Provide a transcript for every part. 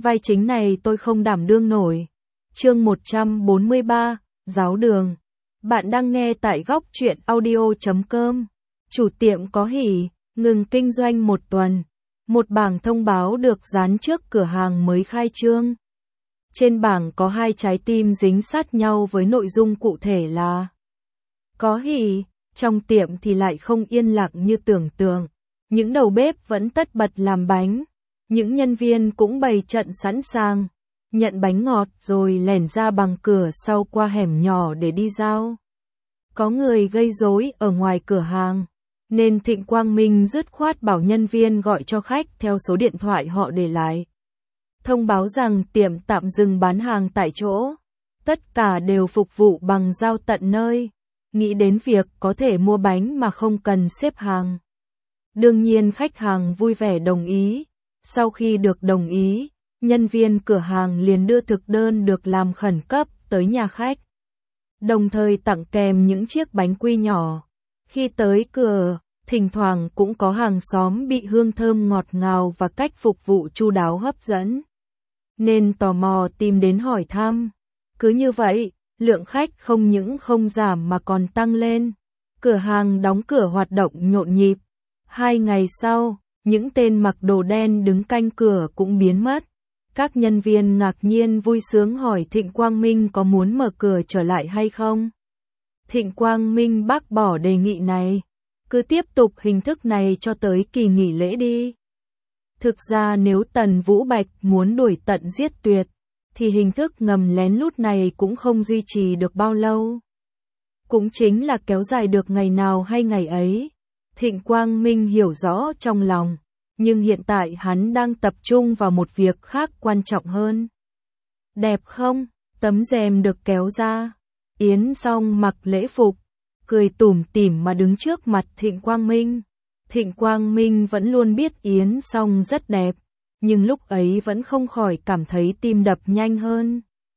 vai chính này tôi không đảm đương nổi. Chương 143, Giáo đường. Bạn đang nghe tại góc truyện audio.com. Chủ tiệm có hỉ, ngừng kinh doanh 1 tuần. Một bảng thông báo được dán trước cửa hàng mới khai trương. Trên bảng có 2 trái tim dính sát nhau với nội dung cụ thể là có hỉ. Trong tiệm thì lại không yên lặng như tưởng tượng. Những đầu bếp vẫn tất bật làm bánh. Những nhân viên cũng bày trận sẵn sàng, nhận bánh ngọt rồi lẻn ra bằng cửa sau qua hẻm nhỏ để đi giao. Có người gây rối ở ngoài cửa hàng, nên Thịnh Quang Minh dứt khoát bảo nhân viên gọi cho khách theo số điện thoại họ để lại. Thông báo rằng tiệm tạm dừng bán hàng tại chỗ, tất cả đều phục vụ bằng giao tận nơi, nghĩ đến việc có thể mua bánh mà không cần xếp hàng. Đương nhiên khách hàng vui vẻ đồng ý. Sau khi được đồng ý, nhân viên cửa hàng liền đưa thực đơn được làm khẩn cấp tới nhà khách. Đồng thời tặng kèm những chiếc bánh quy nhỏ. Khi tới cửa, thỉnh thoảng cũng có hàng xóm bị hương thơm ngọt ngào và cách phục vụ chu đáo hấp dẫn. Nên tò mò tìm đến hỏi thăm. Cứ như vậy, lượng khách không những không giảm mà còn tăng lên. Cửa hàng đóng cửa hoạt động nhộn nhịp. 2 ngày sau, những tên mặc đồ đen đứng canh cửa cũng biến mất. Các nhân viên ngạc nhiên vui sướng hỏi Thịnh Quang Minh có muốn mở cửa trở lại hay không. Thịnh Quang Minh bác bỏ đề nghị này. Cứ tiếp tục hình thức này cho tới kỳ nghỉ lễ đi. Thực ra nếu Tần Vũ Bạch muốn đuổi tận giết tuyệt, thì hình thức ngầm lén lút này cũng không duy trì được bao lâu. Cũng chính là kéo dài được ngày nào hay ngày ấy. Thịnh Quang Minh hiểu rõ trong lòng, nhưng hiện tại hắn đang tập trung vào một việc khác quan trọng hơn. Đẹp không? Tấm rèm được kéo ra. Yến Song mặc lễ phục, cười tủm tỉm mà đứng trước mặt Thịnh Quang Minh. Thịnh Quang Minh vẫn luôn biết Yến Song rất đẹp, nhưng lúc ấy vẫn không khỏi cảm thấy tim đập nhanh hơn.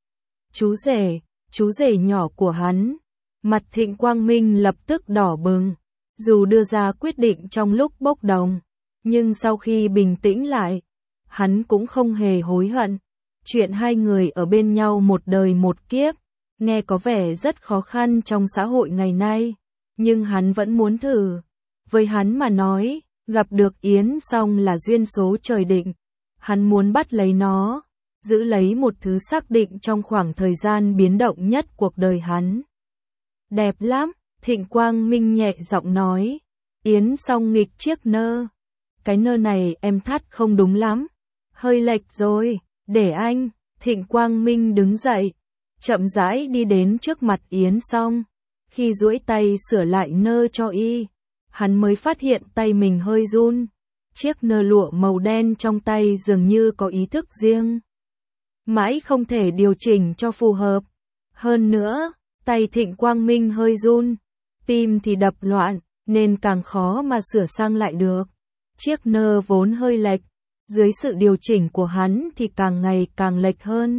Chú rể nhỏ của hắn. Mặt Thịnh Quang Minh lập tức đỏ bừng. Dù đưa ra quyết định trong lúc bốc đồng, nhưng sau khi bình tĩnh lại, hắn cũng không hề hối hận. Chuyện 2 người ở bên nhau một đời một kiếp, nghe có vẻ rất khó khăn trong xã hội ngày nay, nhưng hắn vẫn muốn thử. Với hắn mà nói, gặp được Yến Song là duyên số trời định. Hắn muốn bắt lấy nó, giữ lấy một thứ xác định trong khoảng thời gian biến động nhất cuộc đời hắn. Đẹp lắm. Thịnh Quang Minh nhẹ giọng nói. Yến Song nghịch chiếc nơ. Cái nơ này em thắt không đúng lắm. Hơi lệch rồi, để anh. Thịnh Quang Minh đứng dậy, chậm rãi đi đến trước mặt Yến Song. Khi duỗi tay sửa lại nơ cho y, hắn mới phát hiện tay mình hơi run. Chiếc nơ lụa màu đen trong tay dường như có ý thức riêng. Mãi không thể điều chỉnh cho phù hợp. Hơn nữa, tay Thịnh Quang Minh hơi run. Tim thì đập loạn, nên càng khó mà sửa sang lại được. Chiếc nơ vốn hơi lệch, dưới sự điều chỉnh của hắn thì càng ngày càng lệch hơn.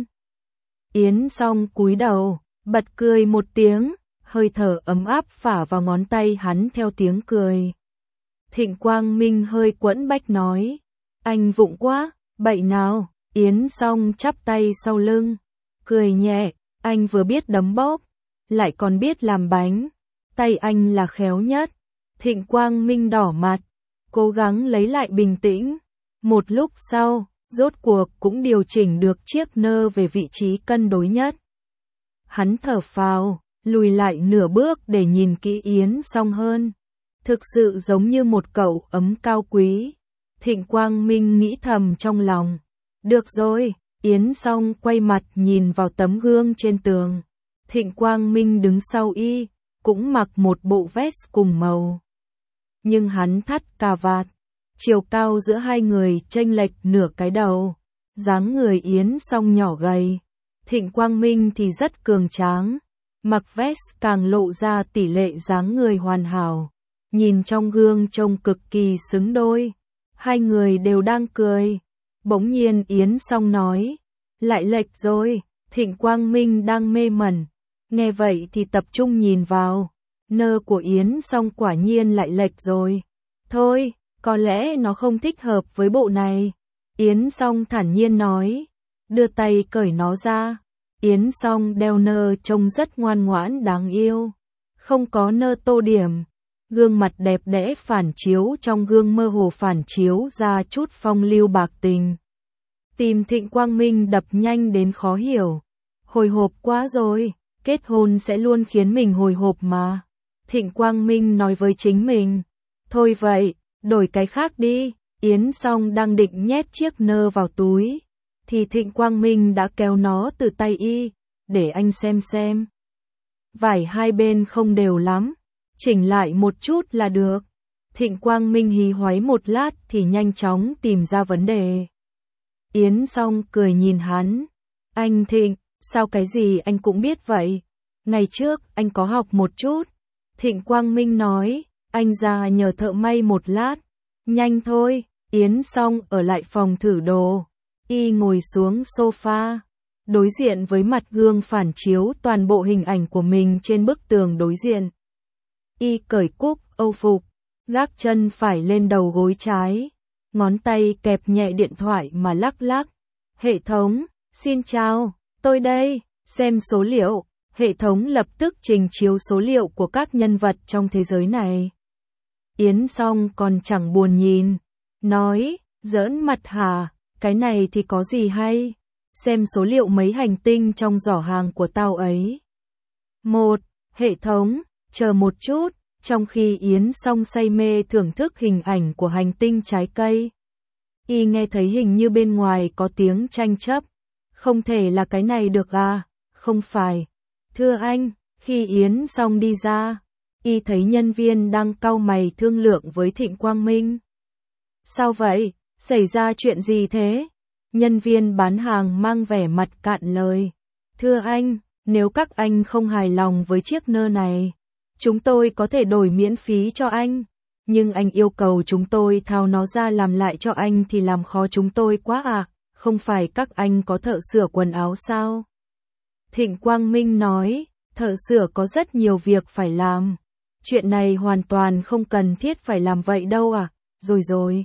Yến Song cúi đầu, bật cười một tiếng, hơi thở ấm áp phả vào ngón tay hắn theo tiếng cười. Thịnh Quang Minh hơi quẫn bách nói, anh vụng quá, bậy nào. Yến Song chắp tay sau lưng, cười nhẹ, anh vừa biết đấm bóp, lại còn biết làm bánh. Tay anh là khéo nhất. Thịnh Quang Minh đỏ mặt, cố gắng lấy lại bình tĩnh. Một lúc sau, rốt cuộc cũng điều chỉnh được chiếc nơ về vị trí cân đối nhất. Hắn thở phào, lùi lại nửa bước để nhìn kỹ Yến Song hơn. Thực sự giống như một cậu ấm cao quý. Thịnh Quang Minh nghĩ thầm trong lòng. Được rồi, Yến Song quay mặt nhìn vào tấm gương trên tường. Thịnh Quang Minh đứng sau y, cũng mặc một bộ vest cùng màu. Nhưng hắn thắt cà vạt, chiều cao giữa 2 người chênh lệch nửa cái đầu. Dáng người Yến Song nhỏ gầy, Thịnh Quang Minh thì rất cường tráng. Mặc vest càng lộ ra tỷ lệ dáng người hoàn hảo. Nhìn trong gương trông cực kỳ xứng đôi. 2 người đều đang cười. Bỗng nhiên Yến Song nói, lại lệch rồi. Thịnh Quang Minh đang mê mẩn, nghe vậy thì tập trung nhìn vào. Nơ của Yến Song quả nhiên lại lệch rồi. Thôi, có lẽ nó không thích hợp với bộ này. Yến Song thản nhiên nói, đưa tay cởi nó ra. Yến Song đeo nơ trông rất ngoan ngoãn đáng yêu, không có nơ tô điểm. Gương mặt đẹp đẽ phản chiếu trong gương mơ hồ phản chiếu ra chút phong lưu bạc tình. Tim Thịnh Quang Minh đập nhanh đến khó hiểu. Hồi hộp quá rồi, kết hôn sẽ luôn khiến mình hồi hộp mà. Thịnh Quang Minh nói với chính mình. Thôi vậy, đổi cái khác đi. Yến Song đang định nhét chiếc nơ vào túi, thì Thịnh Quang Minh đã kéo nó từ tay y, để anh xem. Vải hai bên không đều lắm, chỉnh lại một chút là được. Thịnh Quang Minh hí hoáy một lát thì nhanh chóng tìm ra vấn đề. Yến Song cười nhìn hắn. Anh Thịnh, sao cái gì anh cũng biết vậy? Ngày trước anh có học một chút. Thịnh Quang Minh nói, anh ra nhờ thợ may một lát. Nhanh thôi. Yến Song ở lại phòng thử đồ. Y ngồi xuống sofa, đối diện với mặt gương phản chiếu toàn bộ hình ảnh của mình trên bức tường đối diện. Y cởi cúc âu phục, gác chân phải lên đầu gối trái, ngón tay kẹp nhẹ điện thoại mà lắc lắc. Hệ thống, xin chào, tôi đây, xem số liệu. Hệ thống lập tức trình chiếu số liệu của các nhân vật trong thế giới này. Yến Song còn chẳng buồn nhìn, nói, giỡn mặt hả, cái này thì có gì hay, xem số liệu mấy hành tinh trong giỏ hàng của tao ấy. Hệ thống, chờ một chút, trong khi Yến Song say mê thưởng thức hình ảnh của hành tinh trái cây. Y nghe thấy hình như bên ngoài có tiếng tranh chấp, không thể là cái này được à, không phải. Thưa anh, khi Yến Song đi ra, Y thấy nhân viên đang cau mày thương lượng với Thịnh Quang Minh. Sao vậy? Xảy ra chuyện gì thế? Nhân viên bán hàng mang vẻ mặt cạn lời. Thưa anh, nếu các anh không hài lòng với chiếc nơ này, chúng tôi có thể đổi miễn phí cho anh. Nhưng anh yêu cầu chúng tôi tháo nó ra làm lại cho anh thì làm khó chúng tôi quá à, không phải các anh có thợ sửa quần áo sao? Thịnh Quang Minh nói, thợ sửa có rất nhiều việc phải làm. Chuyện này hoàn toàn không cần thiết phải làm vậy đâu à, rồi.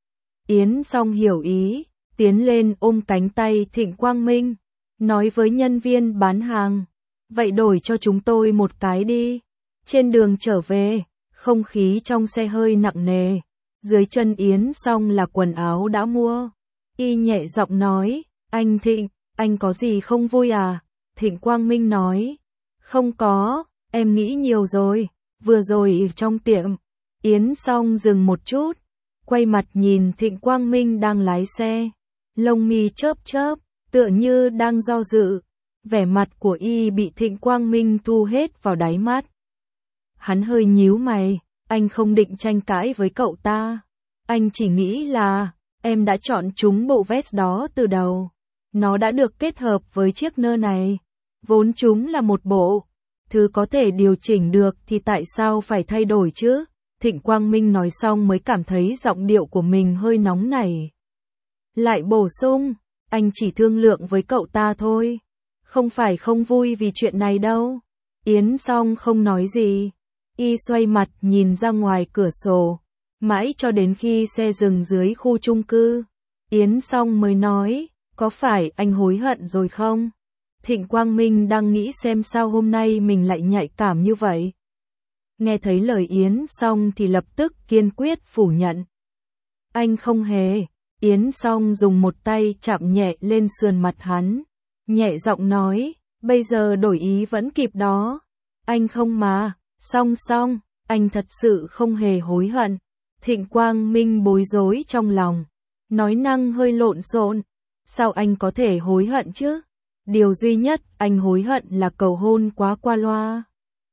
Yến Song hiểu ý, tiến lên ôm cánh tay Thịnh Quang Minh, nói với nhân viên bán hàng, vậy đổi cho chúng tôi một cái đi. Trên đường trở về, không khí trong xe hơi nặng nề, dưới chân Yến Song là quần áo đã mua. Y nhẹ giọng nói, anh Thịnh, anh có gì không vui à? Thịnh Quang Minh nói, không có, em nghĩ nhiều rồi, vừa rồi trong tiệm. Yến Song dừng một chút, quay mặt nhìn Thịnh Quang Minh đang lái xe, lông mi chớp, tựa như đang do dự. Vẻ mặt của Y bị Thịnh Quang Minh thu hết vào đáy mắt. Hắn hơi nhíu mày, anh không định tranh cãi với cậu ta. Anh chỉ nghĩ là, em đã chọn trúng bộ vest đó từ đầu. Nó đã được kết hợp với chiếc nơ này. Vốn chúng là một bộ. Thứ có thể điều chỉnh được thì tại sao phải thay đổi chứ? Thịnh Quang Minh nói xong mới cảm thấy giọng điệu của mình hơi nóng nảy. Lại bổ sung, anh chỉ thương lượng với cậu ta thôi. Không phải không vui vì chuyện này đâu. Yến Song không nói gì. Y xoay mặt nhìn ra ngoài cửa sổ. Mãi cho đến khi xe dừng dưới khu chung cư. Yến Song mới nói, có phải anh hối hận rồi không? Thịnh Quang Minh đang nghĩ xem sao hôm nay mình lại nhạy cảm như vậy. Nghe thấy lời Yến Song thì lập tức kiên quyết phủ nhận. Anh không hề. Yến Song dùng một tay chạm nhẹ lên sườn mặt hắn, nhẹ giọng nói, bây giờ đổi ý vẫn kịp đó. Anh không mà. Song, anh thật sự không hề hối hận. Thịnh Quang Minh bối rối trong lòng, nói năng hơi lộn xộn. Sao anh có thể hối hận chứ? Điều duy nhất anh hối hận là cầu hôn quá qua loa.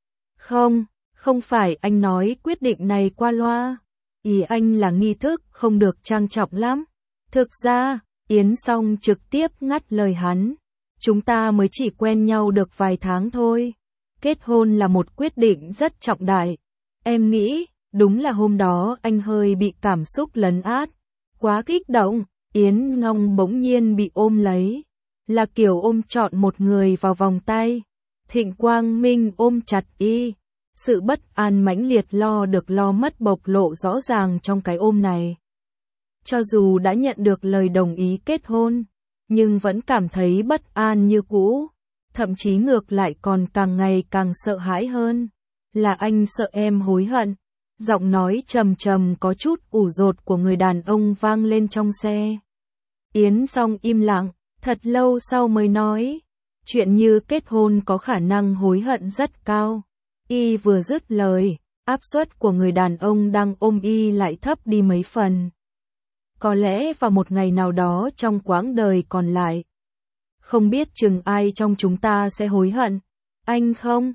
Không phải anh nói quyết định này qua loa. Ý anh là nghi thức không được trang trọng lắm. Thực ra, Yến Song trực tiếp ngắt lời hắn. Chúng ta mới chỉ quen nhau được vài tháng thôi. Kết hôn là một quyết định rất trọng đại. Em nghĩ, đúng là hôm đó anh hơi bị cảm xúc lấn át. Quá kích động, Yến Song bỗng nhiên bị ôm lấy. Là kiểu ôm trọn một người vào vòng tay. Thịnh Quang Minh ôm chặt Y. Sự bất an mãnh liệt lo mất bộc lộ rõ ràng trong cái ôm này. Cho dù đã nhận được lời đồng ý kết hôn, nhưng vẫn cảm thấy bất an như cũ, thậm chí ngược lại còn càng ngày càng sợ hãi hơn. Là anh sợ em hối hận. Giọng nói trầm trầm có chút ủ rột của người đàn ông vang lên trong xe. Yến Song im lặng, thật lâu sau mới nói, chuyện như kết hôn có khả năng hối hận rất cao. Y vừa dứt lời, áp suất của người đàn ông đang ôm y lại thấp đi mấy phần. Có lẽ vào một ngày nào đó trong quãng đời còn lại, không biết chừng ai trong chúng ta sẽ hối hận. Anh không?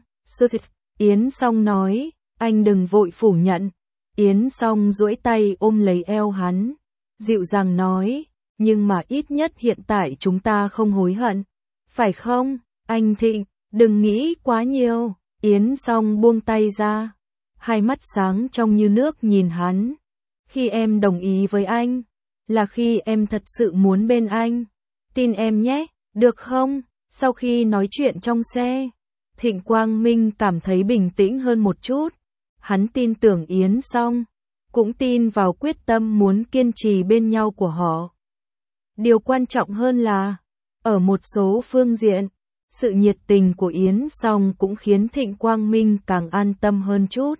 Yến Song nói, anh đừng vội phủ nhận. Yến Song duỗi tay ôm lấy eo hắn, dịu dàng nói, nhưng mà ít nhất hiện tại chúng ta không hối hận. Phải không, anh Thịnh, đừng nghĩ quá nhiều. Yến Song buông tay ra, hai mắt sáng trong như nước nhìn hắn. Khi em đồng ý với anh, là khi em thật sự muốn bên anh. Tin em nhé, được không? Sau khi nói chuyện trong xe, Thịnh Quang Minh cảm thấy bình tĩnh hơn một chút. Hắn tin tưởng Yến Song, cũng tin vào quyết tâm muốn kiên trì bên nhau của họ. Điều quan trọng hơn là, ở một số phương diện, sự nhiệt tình của Yến Song cũng khiến Thịnh Quang Minh càng an tâm hơn chút.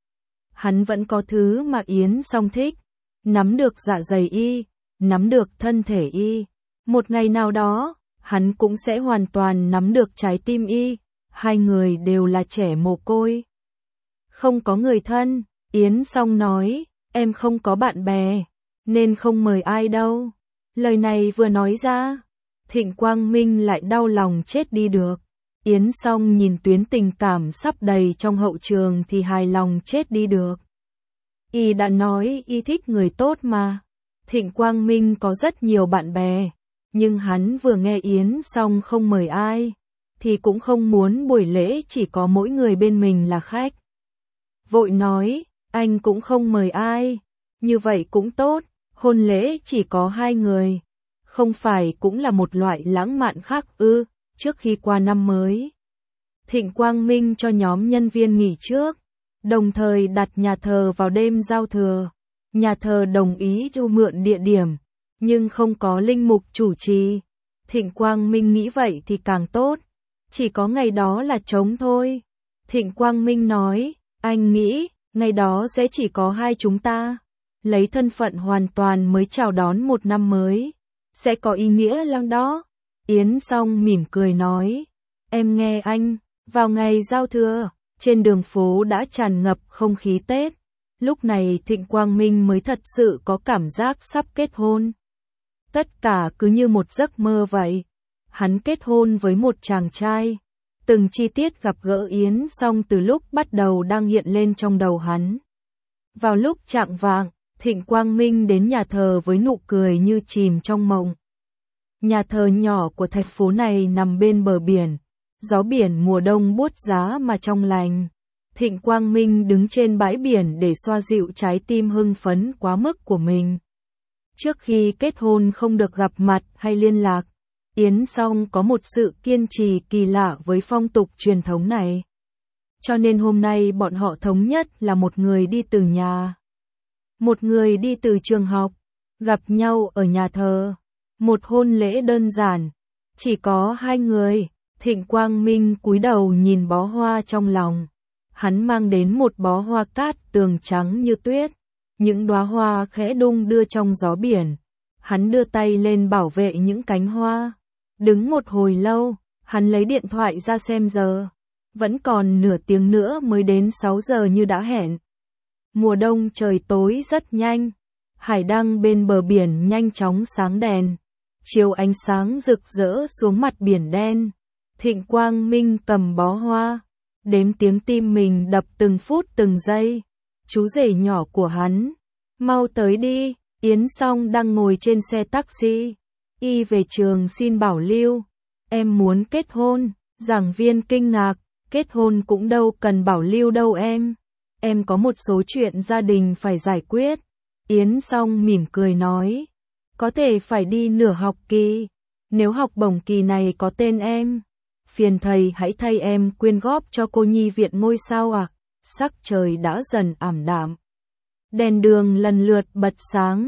Hắn vẫn có thứ mà Yến Song thích, nắm được dạ dày y, nắm được thân thể y. Một ngày nào đó, hắn cũng sẽ hoàn toàn nắm được trái tim y. Hai người đều là trẻ mồ côi, không có người thân. Yến Song nói, em không có bạn bè, nên không mời ai đâu. Lời này vừa nói ra, Thịnh Quang Minh lại đau lòng chết đi được. Yến Song nhìn tuyến tình cảm sắp đầy trong hậu trường thì hài lòng chết đi được. Y đã nói y thích người tốt mà. Thịnh Quang Minh có rất nhiều bạn bè, nhưng hắn vừa nghe Yến Song không mời ai, thì cũng không muốn buổi lễ chỉ có mỗi người bên mình là khách. Vội nói, anh cũng không mời ai, như vậy cũng tốt, hôn lễ chỉ có hai người, không phải cũng là một loại lãng mạn khác ư? Trước khi qua năm mới, Thịnh Quang Minh cho nhóm nhân viên nghỉ trước, đồng thời đặt nhà thờ vào đêm giao thừa. Nhà thờ đồng ý cho mượn địa điểm, nhưng không có linh mục chủ trì. Thịnh Quang Minh nghĩ vậy thì càng tốt, chỉ có ngày đó là trống thôi. Thịnh Quang Minh nói, anh nghĩ, ngày đó sẽ chỉ có hai chúng ta, lấy thân phận hoàn toàn mới chào đón một năm mới, sẽ có ý nghĩa lắm đó. Yến Song mỉm cười nói, em nghe anh. Vào ngày giao thừa, trên đường phố đã tràn ngập không khí Tết. Lúc này Thịnh Quang Minh mới thật sự có cảm giác sắp kết hôn. Tất cả cứ như một giấc mơ vậy. Hắn kết hôn với một chàng trai. Từng chi tiết gặp gỡ Yến Song từ lúc bắt đầu đang hiện lên trong đầu hắn. Vào lúc chạng vạng, Thịnh Quang Minh đến nhà thờ với nụ cười như chìm trong mộng. Nhà thờ nhỏ của thành phố này nằm bên bờ biển. Gió biển mùa đông buốt giá mà trong lành. Thịnh Quang Minh đứng trên bãi biển để xoa dịu trái tim hưng phấn quá mức của mình. Trước khi kết hôn không được gặp mặt hay liên lạc, Yến Song có một sự kiên trì kỳ lạ với phong tục truyền thống này. Cho nên hôm nay bọn họ thống nhất là một người đi từ nhà, một người đi từ trường học, gặp nhau ở nhà thờ. Một hôn lễ đơn giản, chỉ có hai người. Thịnh Quang Minh cúi đầu nhìn bó hoa trong lòng. Hắn mang đến một bó hoa cát tường trắng như tuyết. Những đóa hoa khẽ đung đưa trong gió biển. Hắn đưa tay lên bảo vệ những cánh hoa. Đứng một hồi lâu, hắn lấy điện thoại ra xem giờ. Vẫn còn nửa tiếng nữa mới đến 6 giờ như đã hẹn. Mùa đông trời tối rất nhanh. Hải đăng bên bờ biển nhanh chóng sáng đèn. Chiếu ánh sáng rực rỡ xuống mặt biển đen. Thịnh Quang Minh cầm bó hoa, đếm tiếng tim mình đập từng phút từng giây. Chú rể nhỏ của hắn, mau tới đi. Yến Song đang ngồi trên xe taxi, y về trường xin bảo lưu. Em muốn kết hôn. Giảng viên kinh ngạc, kết hôn cũng đâu cần bảo lưu đâu em. Em có một số chuyện gia đình phải giải quyết. Yến Song mỉm cười nói, có thể phải đi nửa học kỳ. Nếu học bổng kỳ này có tên em, phiền thầy hãy thay em quyên góp cho cô nhi viện ngôi sao ạ. Sắc trời đã dần ảm đạm. Đèn đường lần lượt bật sáng.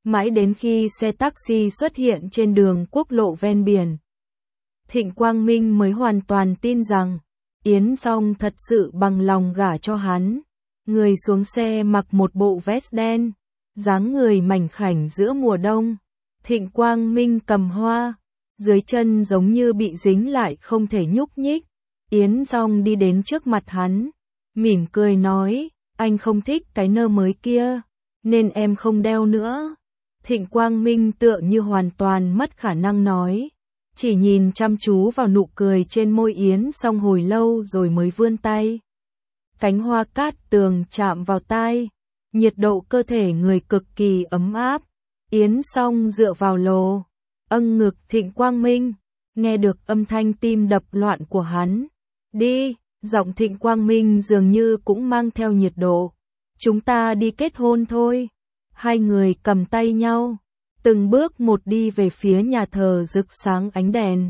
Mãi đến khi xe taxi xuất hiện trên đường quốc lộ ven biển, Thịnh Quang Minh mới hoàn toàn tin rằng Yến Song thật sự bằng lòng gả cho hắn. Người xuống xe mặc một bộ vest đen, dáng người mảnh khảnh giữa mùa đông. Thịnh Quang Minh cầm hoa, dưới chân giống như bị dính lại không thể nhúc nhích. Yến Song đi đến trước mặt hắn, mỉm cười nói, anh không thích cái nơ mới kia, nên em không đeo nữa. Thịnh Quang Minh tựa như hoàn toàn mất khả năng nói, chỉ nhìn chăm chú vào nụ cười trên môi Yến Song hồi lâu rồi mới vươn tay. Cánh hoa cát tường chạm vào tai, nhiệt độ cơ thể người cực kỳ ấm áp. Yến Song dựa vào lồ, ngực Thịnh Quang Minh, nghe được âm thanh tim đập loạn của hắn. Đi, giọng Thịnh Quang Minh dường như cũng mang theo nhiệt độ. Chúng ta đi kết hôn thôi. Hai người cầm tay nhau, từng bước một đi về phía nhà thờ rực sáng ánh đèn.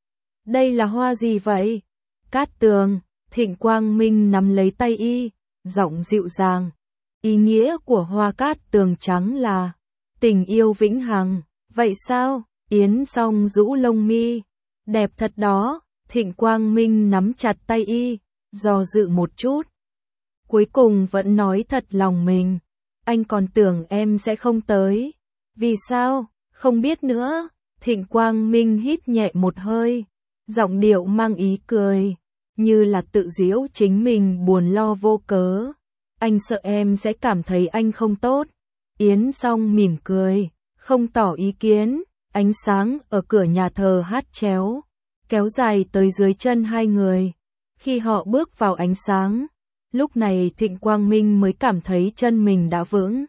Đây là hoa gì vậy? Cát tường, Thịnh Quang Minh nắm lấy tay y, giọng dịu dàng. Ý nghĩa của hoa cát tường trắng là tình yêu vĩnh hằng. Vậy sao? Yến Song rũ lông mi. Đẹp thật đó. Thịnh Quang Minh nắm chặt tay y, do dự một chút. Cuối cùng vẫn nói thật lòng mình. Anh còn tưởng em sẽ không tới. Vì sao? Không biết nữa. Thịnh Quang Minh hít nhẹ một hơi, giọng điệu mang ý cười, như là tự giễu chính mình buồn lo vô cớ. Anh sợ em sẽ cảm thấy anh không tốt. Yến Song mỉm cười, không tỏ ý kiến. Ánh sáng ở cửa nhà thờ hát chéo, kéo dài tới dưới chân hai người. Khi họ bước vào ánh sáng, lúc này Thịnh Quang Minh mới cảm thấy chân mình đã vững.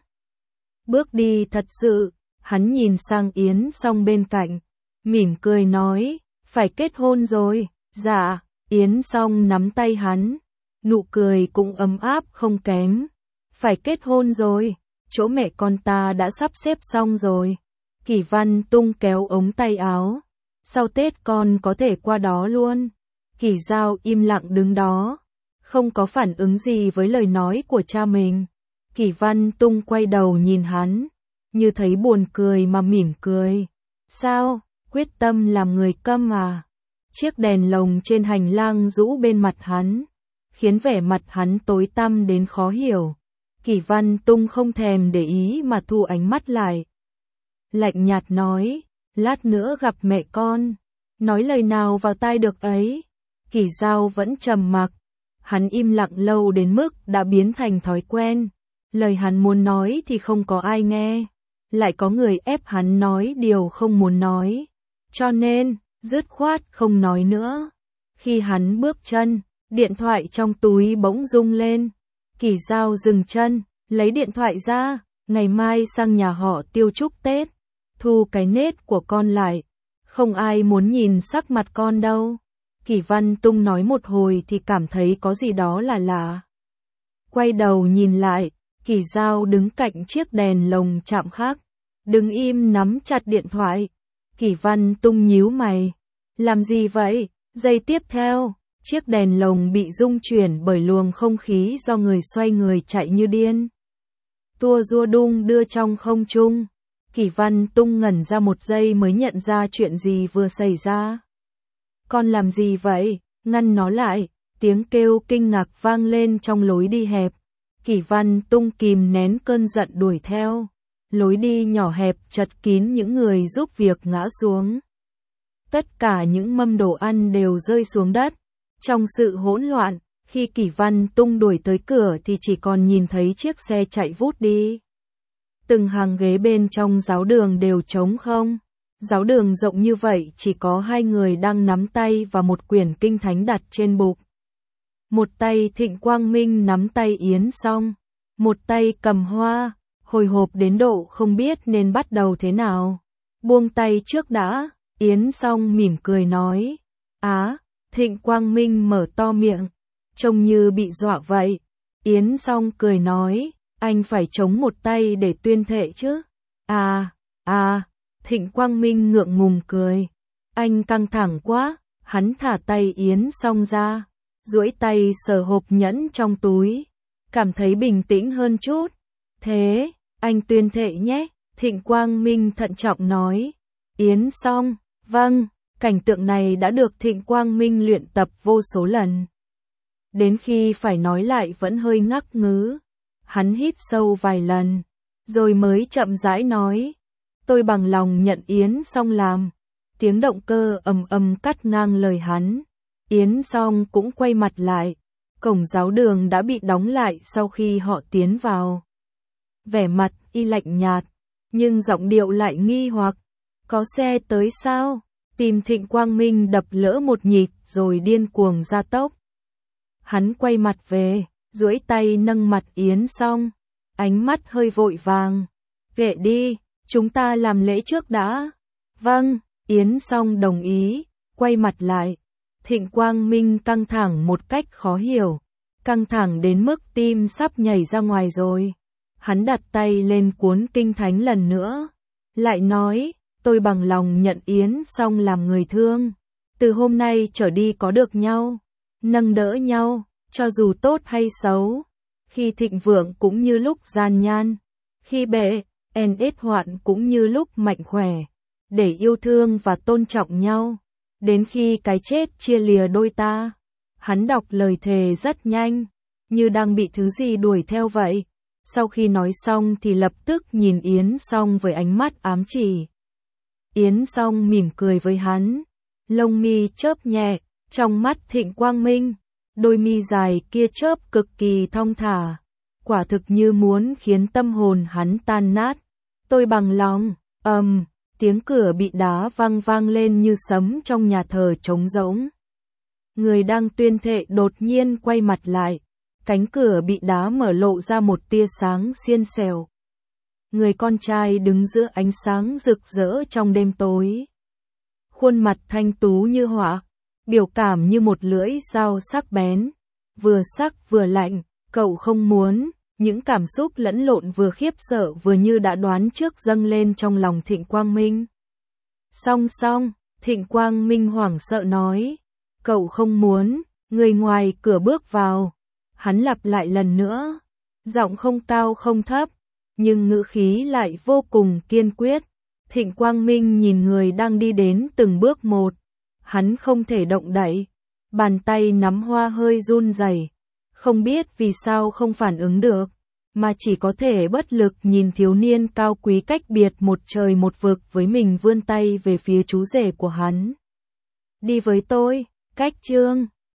Bước đi thật sự, hắn nhìn sang Yến Song bên cạnh, mỉm cười nói, phải kết hôn rồi. Dạ, Yến Song nắm tay hắn, nụ cười cũng ấm áp không kém. Phải kết hôn rồi, chỗ mẹ con ta đã sắp xếp xong rồi. Kỷ Văn Tung kéo ống tay áo. Sau Tết con có thể qua đó luôn. Kỷ Giao im lặng đứng đó, không có phản ứng gì với lời nói của cha mình. Kỷ Văn Tung quay đầu nhìn hắn, như thấy buồn cười mà mỉm cười. Sao, quyết tâm làm người câm à? Chiếc đèn lồng trên hành lang rũ bên mặt hắn, khiến vẻ mặt hắn tối tăm đến khó hiểu. Kỷ Văn Tung không thèm để ý mà thu ánh mắt lại. Lạnh nhạt nói, lát nữa gặp mẹ con. Nói lời nào vào tai được ấy. Kỷ Giao vẫn trầm mặc. Hắn im lặng lâu đến mức đã biến thành thói quen. Lời hắn muốn nói thì không có ai nghe. Lại có người ép hắn nói điều không muốn nói. Cho nên, dứt khoát không nói nữa. Khi hắn bước chân, điện thoại trong túi bỗng rung lên. Kỷ Giao dừng chân, lấy điện thoại ra. Ngày mai sang nhà họ Tiêu chúc Tết. Thu cái nết của con lại. Không ai muốn nhìn sắc mặt con đâu. Kỷ Văn Tung nói một hồi thì cảm thấy có gì đó là lạ. Quay đầu nhìn lại, Kỷ Giao đứng cạnh chiếc đèn lồng chạm khắc, đứng im nắm chặt điện thoại. Kỷ Văn Tung nhíu mày. Làm gì vậy? Giây tiếp theo, chiếc đèn lồng bị rung chuyển bởi luồng không khí do người xoay người chạy như điên. Tua rua đung đưa trong không trung. Kỷ Văn Tung ngẩn ra một giây mới nhận ra chuyện gì vừa xảy ra. Con làm gì vậy? Ngăn nó lại. Tiếng kêu kinh ngạc vang lên trong lối đi hẹp. Kỷ Văn Tung kìm nén cơn giận đuổi theo. Lối đi nhỏ hẹp chật kín những người giúp việc ngã xuống. Tất cả những mâm đồ ăn đều rơi xuống đất. Trong sự hỗn loạn, khi Kỷ Văn Tung đuổi tới cửa thì chỉ còn nhìn thấy chiếc xe chạy vút đi. Từng hàng ghế bên trong giáo đường đều trống không. Giáo đường rộng như vậy chỉ có hai người đang nắm tay và một quyển kinh thánh đặt trên bục. Một tay Thịnh Quang Minh nắm tay Yến Song, một tay cầm hoa, hồi hộp đến độ không biết nên bắt đầu thế nào. Buông tay trước đã, Yến Song mỉm cười nói. Á, Thịnh Quang Minh mở to miệng, trông như bị dọa vậy. Yến Song cười nói, anh phải chống một tay để tuyên thệ chứ. Thịnh Quang Minh ngượng ngùng cười. Anh căng thẳng quá, hắn thả tay Yến Song ra, duỗi tay sờ hộp nhẫn trong túi, cảm thấy bình tĩnh hơn chút. Thế, anh tuyên thệ nhé. Thịnh Quang Minh thận trọng nói. Yến Song, vâng, cảnh tượng này đã được Thịnh Quang Minh luyện tập vô số lần. Đến khi phải nói lại vẫn hơi ngắc ngứ. Hắn hít sâu vài lần, rồi mới chậm rãi nói. Tôi bằng lòng nhận Yến Song làm. Tiếng động cơ ầm ầm cắt ngang lời hắn. Yến Song cũng quay mặt lại. Cổng giáo đường đã bị đóng lại sau khi họ tiến vào. Vẻ mặt y lạnh nhạt, nhưng giọng điệu lại nghi hoặc. Có xe tới sao? Tim Thịnh Quang Minh đập lỡ một nhịp rồi điên cuồng gia tốc. Hắn quay mặt về, duỗi tay nâng mặt Yến Song, ánh mắt hơi vội vàng. Kệ đi, chúng ta làm lễ trước đã. Vâng, Yến Song đồng ý, quay mặt lại. Thịnh Quang Minh căng thẳng một cách khó hiểu, căng thẳng đến mức tim sắp nhảy ra ngoài rồi. Hắn đặt tay lên cuốn kinh thánh lần nữa, lại nói, tôi bằng lòng nhận Yến Song làm người thương. Từ hôm nay trở đi có được nhau, nâng đỡ nhau, cho dù tốt hay xấu, khi thịnh vượng cũng như lúc gian nan, khi bệ, ít hoạn cũng như lúc mạnh khỏe, để yêu thương và tôn trọng nhau, đến khi cái chết chia lìa đôi ta. Hắn đọc lời thề rất nhanh, như đang bị thứ gì đuổi theo vậy. Sau khi nói xong thì lập tức nhìn Yến Song với ánh mắt ám chỉ. Yến Song mỉm cười với hắn, lông mi chớp nhẹ, trong mắt Thịnh Quang Minh, đôi mi dài kia chớp cực kỳ thong thả, quả thực như muốn khiến tâm hồn hắn tan nát. Tôi bằng lòng, tiếng cửa bị đá vang lên như sấm trong nhà thờ trống rỗng. Người đang tuyên thệ đột nhiên quay mặt lại, cánh cửa bị đá mở lộ ra một tia sáng xiên xẻo. Người con trai đứng giữa ánh sáng rực rỡ trong đêm tối. Khuôn mặt thanh tú như họa, biểu cảm như một lưỡi dao sắc bén, vừa sắc vừa lạnh. Cậu không muốn, những cảm xúc lẫn lộn vừa khiếp sợ vừa như đã đoán trước dâng lên trong lòng Thịnh Quang Minh. Song, Thịnh Quang Minh hoảng sợ nói, cậu không muốn. Người ngoài cửa bước vào, hắn lặp lại lần nữa, giọng không cao không thấp, nhưng ngữ khí lại vô cùng kiên quyết. Thịnh Quang Minh nhìn người đang đi đến từng bước một, hắn không thể động đậy, bàn tay nắm hoa hơi run rẩy, không biết vì sao không phản ứng được, mà chỉ có thể bất lực nhìn thiếu niên cao quý cách biệt một trời một vực với mình vươn tay về phía chú rể của hắn. Đi với tôi, Cách Chương.